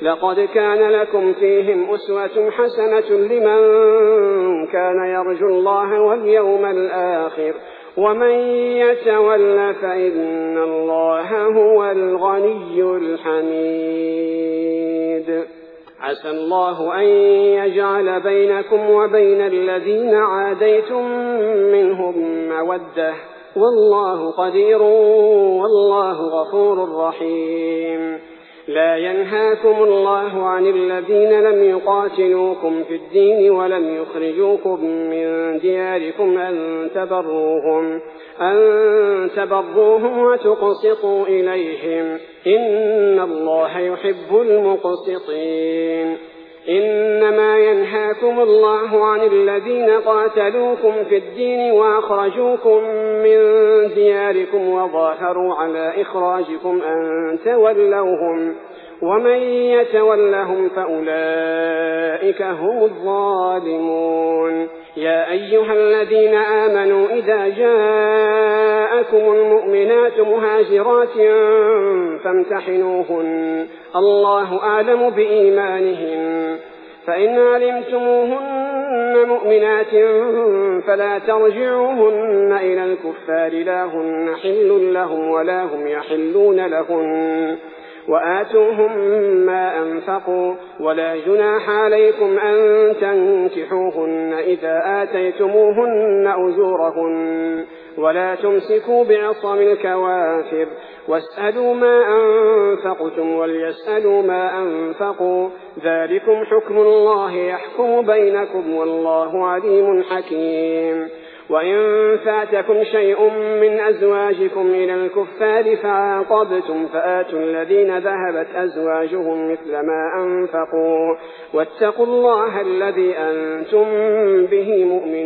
لقد كان لكم فيهم أسوة حسنة لمن كان يرجو الله واليوم الآخر ومن يتول فإن الله هو الغني الحميد. عسى الله أن يجعل بينكم وبين الذين عاديتم منهم مودة والله قدير والله غفور رحيم. لا ينهاكم الله عن الذين لم يقاتلوكم في الدين ولم يخرجوكم من دياركم أن تبروهم وتقسطوا إليهم إن الله يحب المقسطين. إنما ينهاكم الله عن الذين قاتلوكم في الدين وأخرجوكم من دياركم وظاهروا على إخراجكم أن تولوهم ومن يتولهم فأولئك هم الظالمون. يا أيها الذين آمنوا إذا جاءكم المؤمنات مهاجرات فامتحنوهن الله أعلم بإيمانهن فإن علمتموهن مؤمنات فلا ترجعوهن إلى الكفار لا هن حل لهم ولا هم يحلون لهن وآتوهم ما أنفقوا ولا جناح عليكم أن تنكحوهن إذا آتيتموهن أجورهن ولا تمسكوا بعصم الكوافر واسألوا ما أنفقتم وليسألوا ما أنفقوا ذلكم حكم الله يحكم بينكم والله عليم حكيم. وإن فاتكم شيء من أزواجكم إلى الكفار فعاقبتم فآتوا الذين ذهبت أزواجهم مثل ما أنفقوا واتقوا الله الذي أنتم به مؤمنون.